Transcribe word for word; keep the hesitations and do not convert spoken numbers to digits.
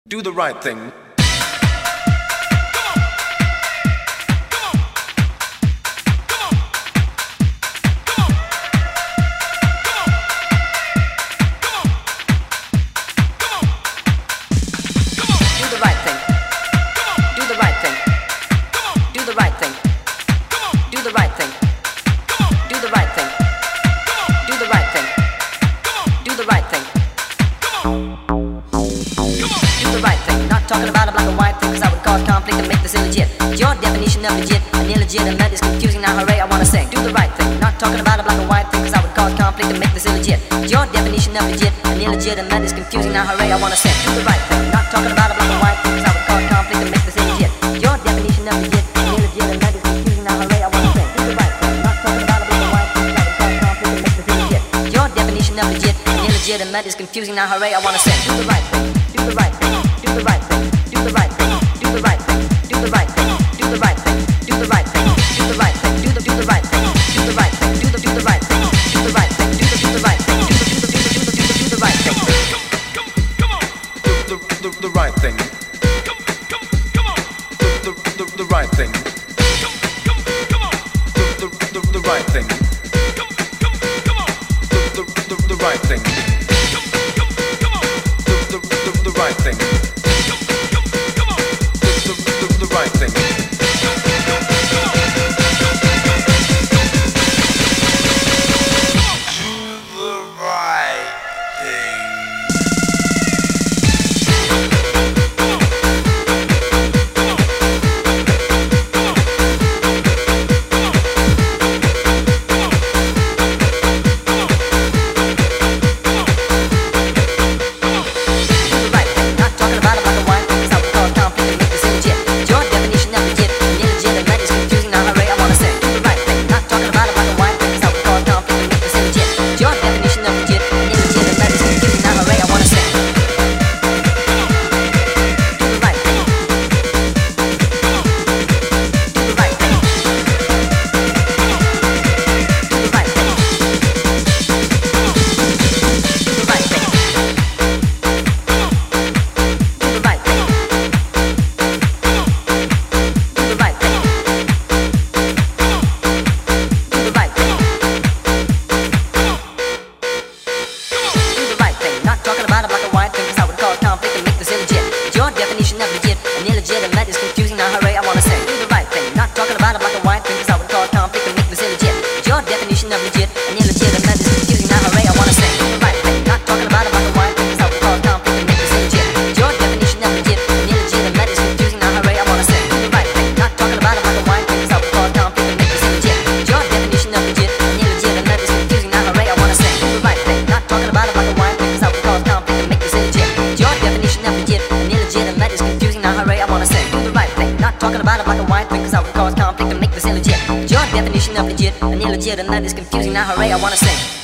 Do the right thing. Talking about a black and white thing, cause I would cause conflict and make this illegit. Your definition of legit and illegitimate is confusing. Now hooray, I wanna sing. Do the right thing. Not talking about a black and white thing, cause I would cause conflict and make this illegit. Your definition of legit and illegitimate is confusing. Now hooray, I wanna sing. Do the right thing. Not talking about a black and white thing, cause I would cause conflict and make this illegit. Your definition of legit and illegitimate is confusing. Now hooray, I wanna sing. Do the right thing. Not talking about a black and white thing, cause I would cause conflict and make this illegit. Your definition of legit and illegitimate is confusing. Now hooray, I wanna sing. Do the right thing. Do the right thing. Do the right thing. Do the right thing. Do the right thing. Do the right thing. Do the right thing. Do the right thing. Do the right thing. Do the do the right thing. Do the right thing. Do the do the right thing. Do the right thing. Do the do the right thing. Do the do the do the do the do the right thing. The the the right thing. The the the right thing. The the the right thing. The the the right thing. The the the right thing. The right thing. Talking about a black and white thing, cause I would cause conflict and make this illegit. Your definition of legit and illegitimate is confusing. Now hooray, I wanna sing.